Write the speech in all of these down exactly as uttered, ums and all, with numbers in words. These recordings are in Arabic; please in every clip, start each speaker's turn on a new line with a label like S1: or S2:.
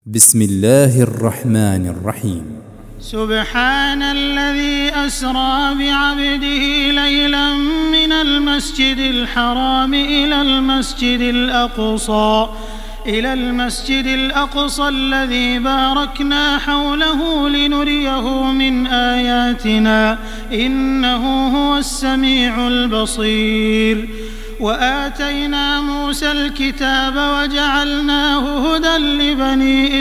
S1: بسم الله الرحمن الرحيم.
S2: سبحان الذي أسرى بعبده ليلا من المسجد الحرام إلى المسجد الأقصى إلى المسجد الأقصى الذي باركنا حوله لنريه من آياتنا إنه هو السميع البصير. وآتينا موسى الكتاب وجعلناه هدى لبني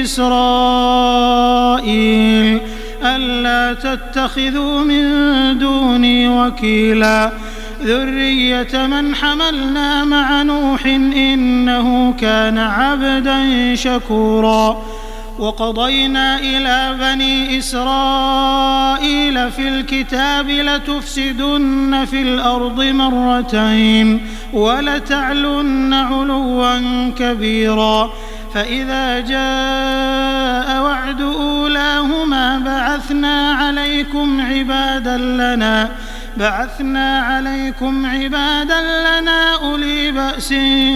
S2: إسرائيل ألا تتخذوا من دوني وكيلا ذرية من حملنا مع نوح إنه كان عبدا شكورا. وقضينا إلى بني إسرائيل في الكتاب لتفسدن في الأرض مرتين ولتعلن علوا كبيرا. فإذا جاء وعد أولاهما بعثنا عليكم عبادا لنا بعثنا عليكم عبادا لنا أولي بأس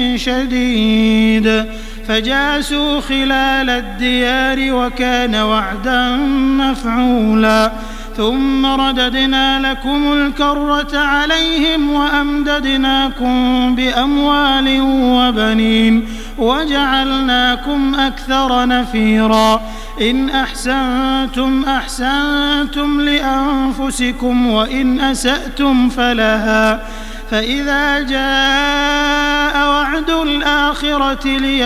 S2: شديد فجاسوا خلال الديار وكان وعدا مفعولا. ثم رددنا لكم الكرة عليهم وأمددناكم بأموال وبنين وجعلناكم أكثر نفيرا. إن أحسنتم أحسنتم لأنفسكم وإن أسأتم فلها. فإذا جاء وعد الآخرة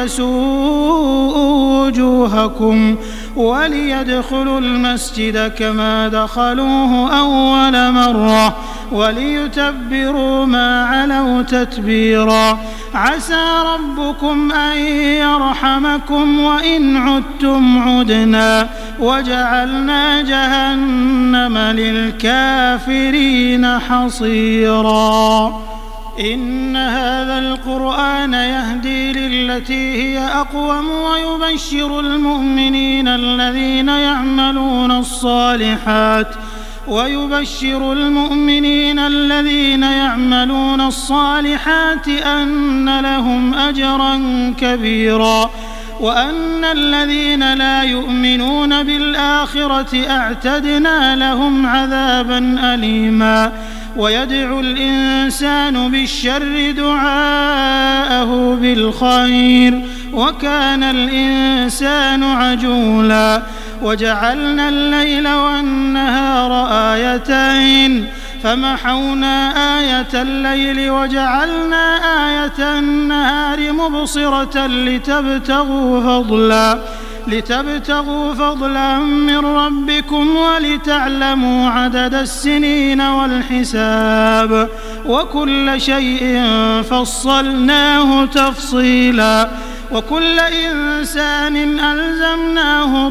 S2: ليسوءوا وجوهكم وليدخلوا المسجد كما دخلوه أول مرة وليتبروا ما علوا تتبيرا. عسى ربكم أن يرحمكم وإن عدتم عدنا وجعلنا جهنم للكافرين حصيرا. إن هذا القرآن يهدي للتي هي أقوم ويبشر المؤمنين الذين يعملون الصالحات ويبشر المؤمنين الذين يعملون الصالحات أن لهم أجرا كبيرا وأن الذين لا يؤمنون بالآخرة أعتدنا لهم عذابا أليما. ويدعو الإنسان بالشر دعاءه بالخير وكان الإنسان عجولا. وجعلنا الليل والنهار آيتين فمحونا آية الليل وجعلنا آية النهار مبصرة لتبتغوا فضلا لتبتغوا فضلا من ربكم ولتعلموا عدد السنين والحساب وكل شيء فصلناه تفصيلا. وكل إنسان ألزمناه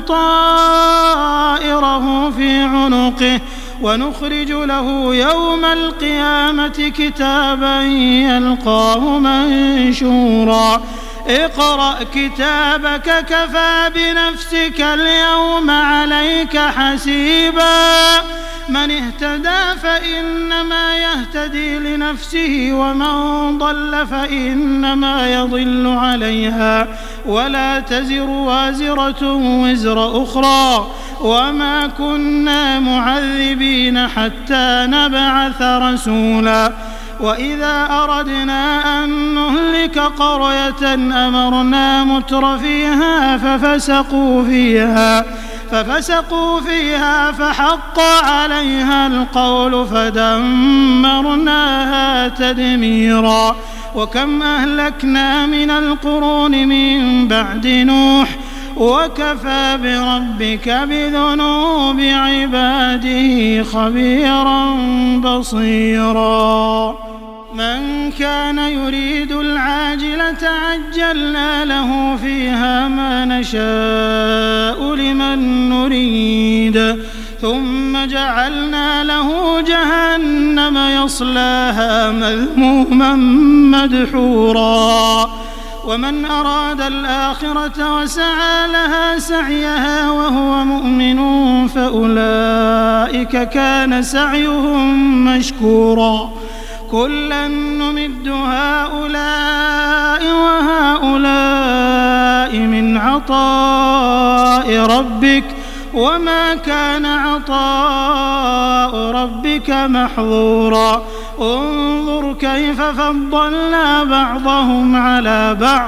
S2: طائره في عنقه ونخرج له يوم القيامة كتابا يلقاه منشورا. اقرأ كتابك كفى بنفسك اليوم عليك حسيبا. من اهتدى فإنما يهتدي لنفسه ومن ضل فإنما يضل عليها ولا تزر وازرة وزر أخرى وما كنا معذبين حتى نبعث رسولا. وإذا أردنا أن نهلك قرية أمرنا متر فيها ففسقوا فيها ففسقوا فيها فحق عليها القول فدمرناها تدميرا. وكم أهلكنا من القرون من بعد نوح وكفى بربك بذنوب عباده خبيرا بصيرا. من كان يريد العاجلة عجلنا له فيها ما نشاء لمن نريد ثم جعلنا له جهنم يصلاها مذموما مدحورا. ومن أراد الآخرة وسعى لها سعيها وهو مؤمن فأولئك كان سعيهم مشكورا. كلا نمد هؤلاء وهؤلاء من عطاء عطاء ربك وما كان عطاء ربك محظورا انظر كيف فضلنا بعضهم على بعض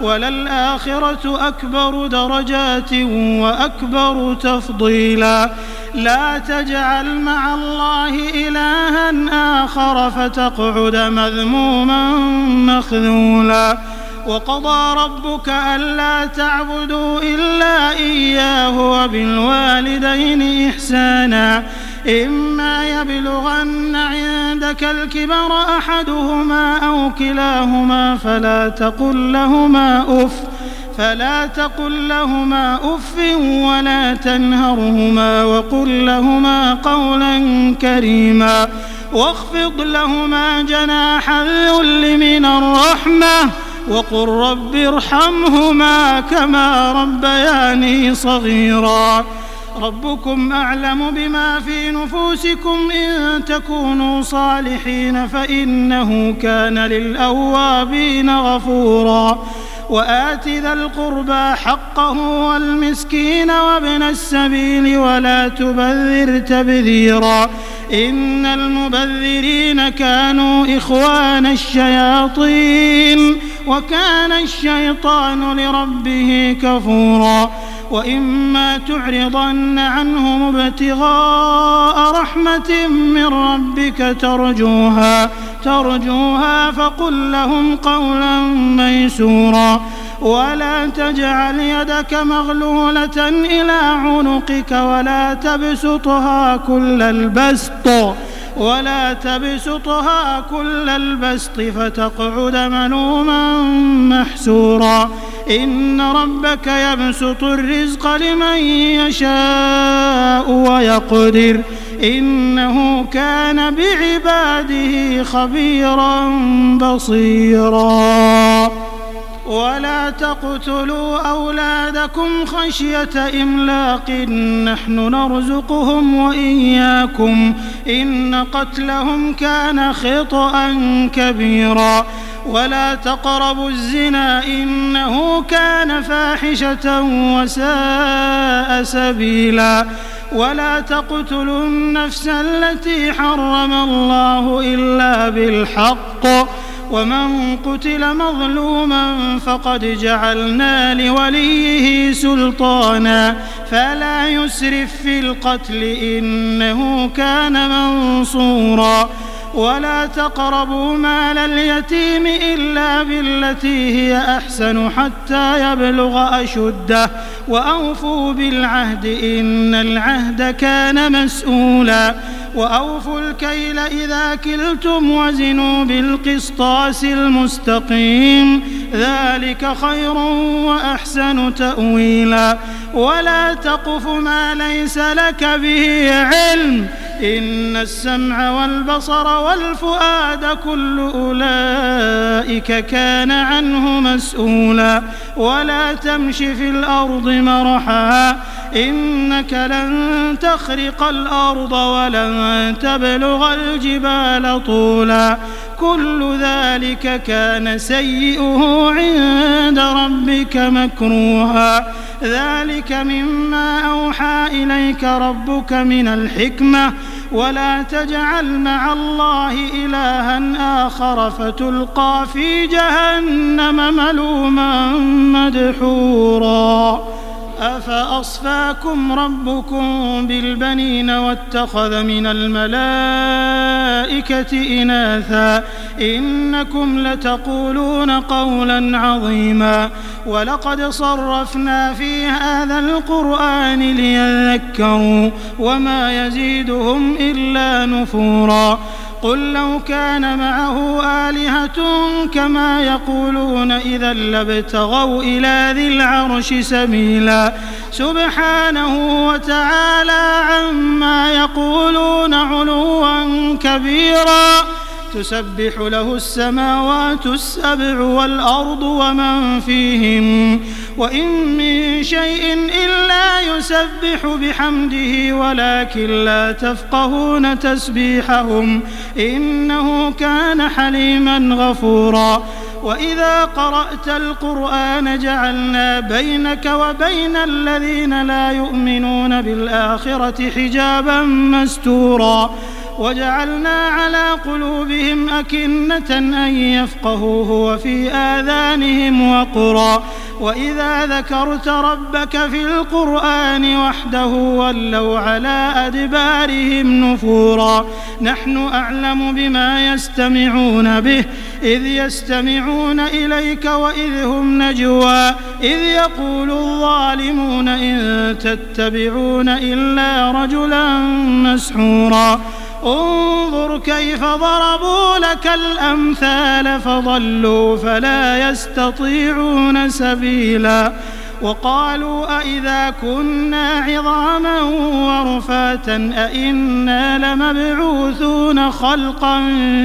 S2: وللآخرة أكبر درجات وأكبر تفضيلا لا تجعل مع الله إلها آخر فتقعد مذموما مخذولا وقضى ربك ألا تعبدوا إلا إياه وبالوالدين إحسانا إما يبلغن عندك الكبر أحدهما أو كلاهما فلا تقل لهما أف فلا تقل لهما أف ولا تنهرهما وقل لهما قولا كريما واخفض لهما جناح الذل من الرحمة وقل رب ارحمهما كما ربياني صغيرا ربكم أعلم بما في نفوسكم إن تكونوا صالحين فإنه كان للأوابين غفورا وآت ذا القربى حقه والمسكين وابن السبيل ولا تبذر تبذيرا إن المبذرين كانوا إخوان الشياطين وكان الشيطان لربه كفورا وإما تعرضن عنهم ابتغاء رحمة من ربك ترجوها ترجوها فقل لهم قولا ميسورا ولا تجعل يدك مغلولة إلى عنقك ولا تبسطها كل البسط ولا تبسطها كل البسط فتقعد ملوما محسورا إن ربك يبسط الرزق لمن يشاء ويقدر إنه كان بعباده خبيرا بصيرا ولا تقتلوا أولادكم خشية إملاق نحن نرزقهم وإياكم إن قتلهم كان خطأ كبيرا ولا تقربوا الزنا إنه كان فاحشة وساء سبيلا ولا تقتلوا النفس التي حرم الله إلا بالحق ومن قتل مظلوما فقد جعلنا لوليه سلطانا فلا يسرف في القتل إنه كان منصورا ولا تقربوا مال اليتيم إلا بالتي هي أحسن حتى يبلغ أشده وأوفوا بالعهد إن العهد كان مسؤولا وأوفوا الكيل إذا كلتم وزنوا بالقسطاس المستقيم ذلك خير وأحسن تأويلا ولا تقف ما ليس لك به علم إن السمع والبصر والفؤاد كل أولئك كان عنه مسؤولا ولا تمش في الأرض مرحا إنك لن تخرق الأرض ولن تبلغ الجبال طولا كل ذلك كان سيئه عند ربك مكروها ذلك مما أوحى إليك ربك من الحكمة ولا تجعل مع الله إلها آخر فتلقى في جهنم ملوما مدحورا أفأصفاكم ربكم بالبنين واتخذ من الملائكة إناثا إنكم لتقولون قولا عظيما ولقد صرفنا في هذا القرآن ليذكروا وما يزيدهم إلا نفورا قل لو كان معه آلهة كما يقولون إذا لابتغوا إلى ذي العرش سبيلا سبحانه وتعالى عما يقولون علوا كبيرا تسبح له السماوات السبع والأرض ومن فيهن وإن من شيء إلا يسبح بحمده ولكن لا تفقهون تسبيحهم إنه كان حليما غفورا وإذا قرأت القرآن جعلنا بينك وبين الذين لا يؤمنون بالآخرة حجابا مستورا وجعلنا على قلوبهم أكنة أن يفقهوه وفي آذانهم وقرا وإذا ذكرت ربك في القرآن وحده ولوا على أدبارهم نفورا نحن أعلم بما يستمعون به إذ يستمعون إليك وإذ هم نجوى إذ يقول الظالمون إن تتبعون إلا رجلا مسحورا انظر كيف ضربوا لك الأمثال فضلوا فلا يستطيعون سبيلا وقالوا أئذا كنا عظاما ورفاتا أئنا لمبعوثون خلقا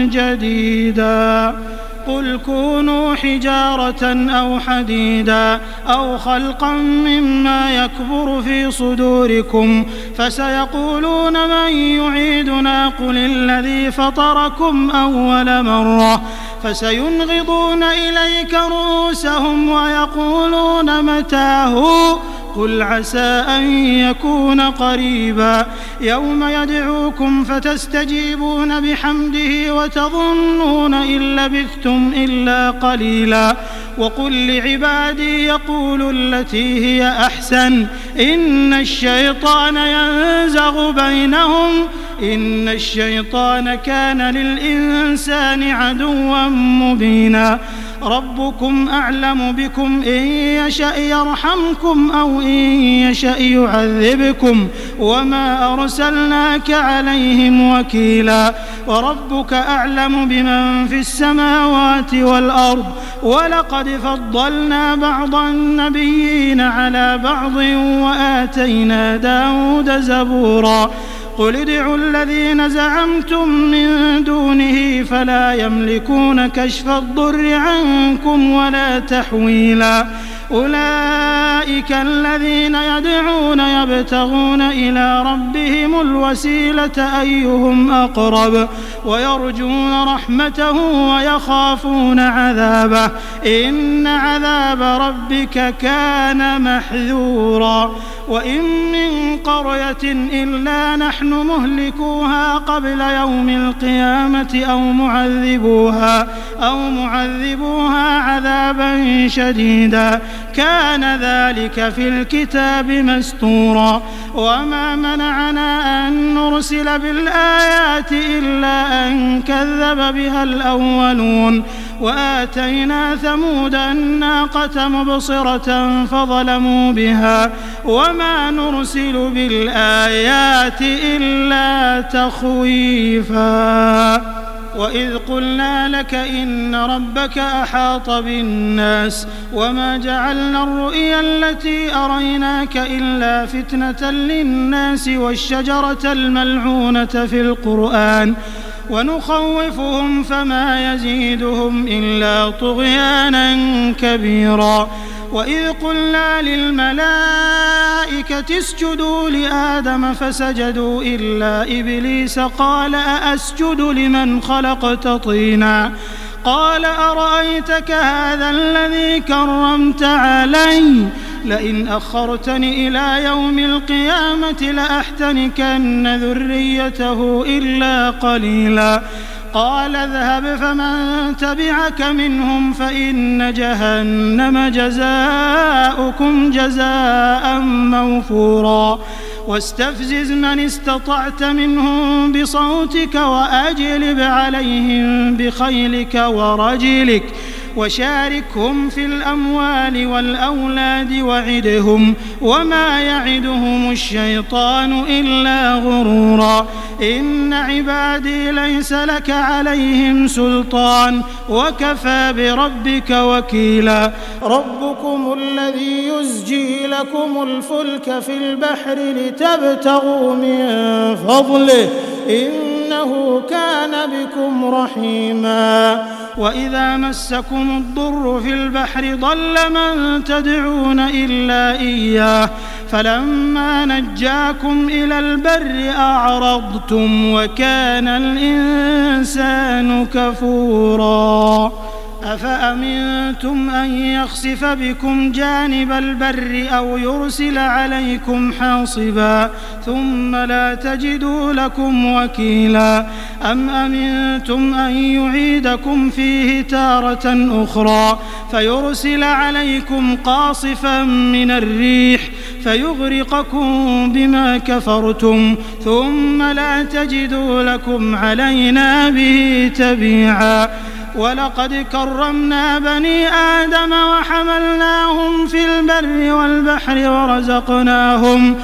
S2: جديدا قل كونوا حجارة أو حديدا أو خلقا مما يكبر في صدوركم فسيقولون من يعيدنا قل الذي فطركم أول مرة فسينغضون إليك رؤوسهم ويقولون متاه قل عسى أن يكون قريبا يوم يدعوكم فتستجيبون بحمده وتظنون إن لبثتم إلا قليلا وقل لعبادي يقولوا التي هي أحسن إن الشيطان ينزغ بينهم إن الشيطان كان للإنسان عدوا مبينا ربكم أعلم بكم إن يشأ يرحمكم أو إن يشأ يعذبكم وما أرسلناك عليهم وكيلا وربك أعلم بمن في السماوات والأرض ولقد فضلنا بعض النبيين على بعض وآتينا داود زبورا قل ادعوا الذين زعمتم من دونه فلا يملكون كشف الضر عنكم ولا تحويلا أولئك الذين يدعون يبتغون إلى ربهم الوسيلة أيهم أقرب ويرجون رحمته ويخافون عذابه إن عذاب ربك كان محذورا وإن من قرية إلا نحن مهلكوها قبل يوم القيامة أو معذبوها أو معذبوها عذابا شديدا كان ذلك في الكتاب مسطورا وما منعنا أن نرسل بالآيات إلا أن كذب بها الأولون وآتينا ثمود الناقة مبصرة فظلموا بها وما نرسل بالآيات إلا تخويفا وإذ قلنا لك إن ربك أحاط بالناس وما جعلنا الرؤيا التي أريناك إلا فتنة للناس والشجرة الملعونة في القرآن ونخوفهم فما يزيدهم إلا طغيانا كبيرا وإذ قلنا للملائكة اسجدوا لآدم فسجدوا إلا إبليس قال أأسجد لمن خلقت طينا قال أرأيتك هذا الذي كرمت علي لئن أخرتني إلى يوم القيامة لأحتنكن ذريته إلا قليلا قال اذهب فمن تبعك منهم فإن جهنم جزاؤكم جزاء موفورا واستفزز من استطعت منهم بصوتك وأجلب عليهم بخيلك ورجلك وشاركهم في الأموال والأولاد وعدهم وما يعدهم الشيطان إلا غرورا إن عبادي ليس لك عليهم سلطان وكفى بربك وكيلا ربكم الذي يزجي لكم الفلك في البحر لتبتغوا من فضله إنه كان بكم رحيما وإذا مسكم الضر في البحر ضل من تدعون إلا إياه فلما نجاكم إلى البر أعرضتم وكان الإنسان كفورا أفأمنتم أن يخسف بكم جانب البر أو يرسل عليكم حاصبا ثم لا تجدوا لكم وكيلا أم أمنتم أن يعيدكم فيه تارة أخرى فيرسل عليكم قاصفا من الريح فيغرقكم بما كفرتم ثم لا تجدوا لكم علينا به تبيعا ولقد كرمنا بني آدم وحملناهم في البر والبحر ورزقناهم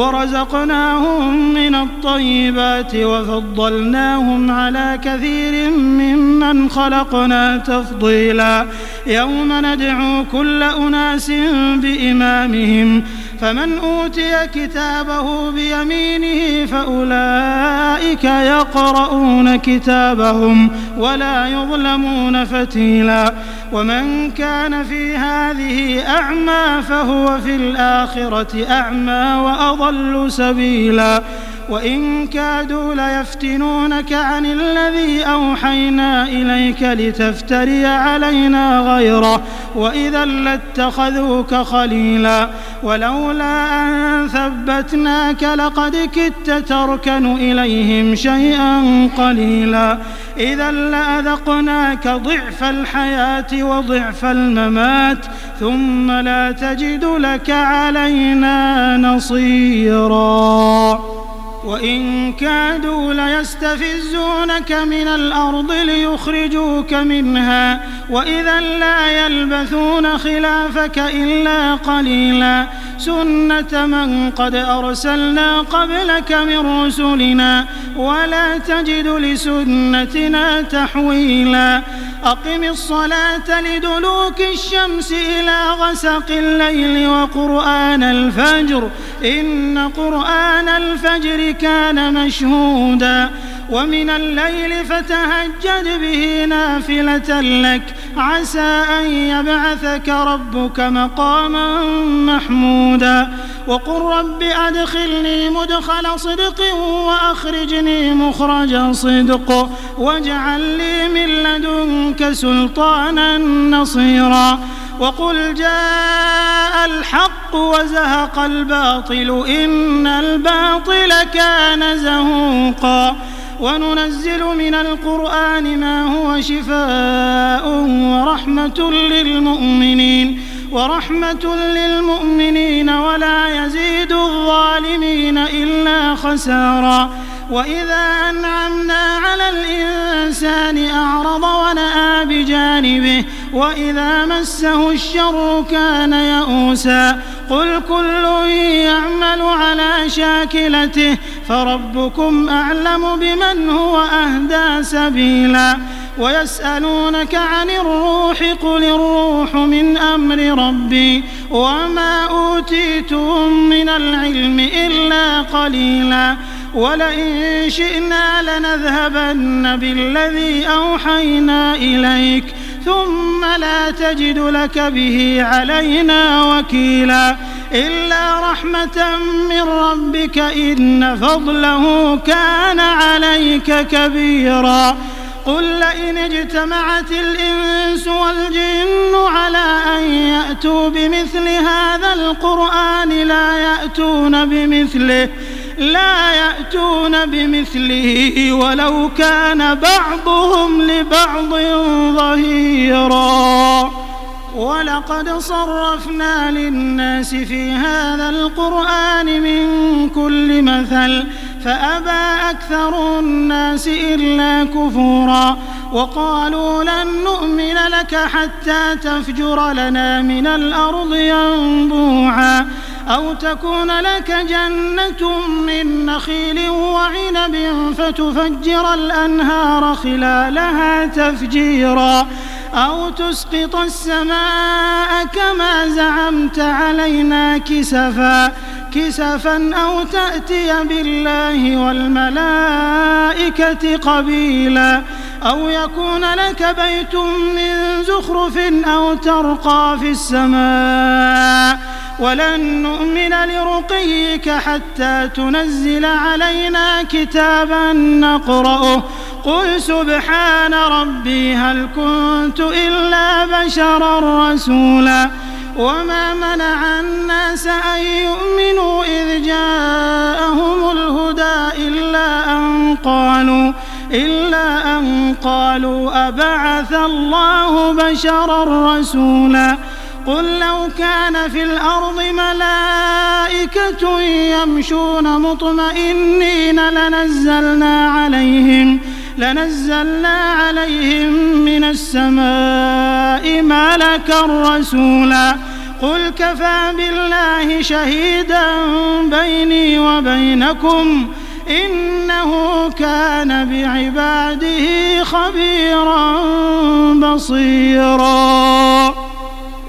S2: ورزقناهم من الطيبات وفضلناهم على كثير ممن خلقنا تفضيلا يوم ندعو كل أناس بإمامهم فمن أوتي كتابه بيمينه فأولئك يقرؤون كتابهم ولا يظلمون فتيلا ومن كان في هذه أعمى فهو في الآخرة أعمى وأضل سبيلا وإن كادوا ليفتنونك عن الذي أوحينا إليك لتفتري علينا غيره وإذا لاتخذوك خليلا ولولا أن ثبتناك لقد كدت تركن إليهم شيئا قليلا إذا لأذقناك ضعف الحياة وضعف الممات ثم لا تجد لك علينا نصيرا وإن كادوا ليستفزونك من الأرض ليخرجوك منها وإذا لا يلبثون خلافك إلا قليلا سنة من قد أرسلنا قبلك من رسلنا ولا تجد لسنتنا تحويلا أقم الصلاة لدلوك الشمس إلى غسق الليل وقرآن الفجر إن قرآن الفجر كان مشهودا ومن الليل فتهجد به نافلة لك عسى أن يبعثك ربك مقاما محمودا وقل رب أدخلني مدخل صدق وأخرجني مخرج صدق واجعل لي من لدنك سلطانا نصيرا وقل جاء الحق وزهق الباطل إن الباطل كان زهوقا وننزل من القرآن ما هو شفاء ورحمة للمؤمنين ورحمة للمؤمنين ولا يزيد الظالمين إلا خسارا وإذا أنعمنا على الإنسان أعرض ونأى بجانبه وإذا مسه الشر كان يئوسا قل كل يعمل على شاكلته فربكم أعلم بمن هو أهدى سبيلا ويسألونك عن الروح قل الروح من أمر ربي وما أوتيتم من العلم إلا قليلا ولئن شئنا لنذهبن بالذي أوحينا إليك ثم لا تجد لك به علينا وكيلا إلا رحمة من ربك إن فضله كان عليك كبيرا قل لئن اجتمعت الإنس والجن على أن يأتوا بمثل هذا القرآن لا يأتون بمثله لا يأتون بمثله ولو كان بعضهم لبعض ظهيرا ولقد صرفنا للناس في هذا القرآن من كل مثل فأبى أكثر الناس إلا كفورا وقالوا لن نؤمن لك حتى تفجر لنا من الأرض ينبوعا أو تكون لك جنة من نخيل وعنب فتفجر الأنهار خلالها تفجيرا أو تسقط السماء كما زعمت علينا كسفا كسفا أو تأتي بالله والملائكة قبيلا أو يكون لك بيت من زخرف أو ترقى في السماء ولن نؤمن لرقيك حتى تنزل علينا كتابا نقرأه قل سبحان ربي هل كنت إلا بشرا رسولا وما منع الناس أن يؤمنوا إذ جاءهم الهدى إلا أن قالوا إلا أن قالوا أبعث الله بشرا رسولا قل لو كان في الأرض ملائكة يمشون مطمئنين لنزلنا عليهم لنزلنا عليهم من السماء ملكا رسولا قل كفى بالله شهيدا بيني وبينكم إنه كان بعباده خبيرا بصيرا.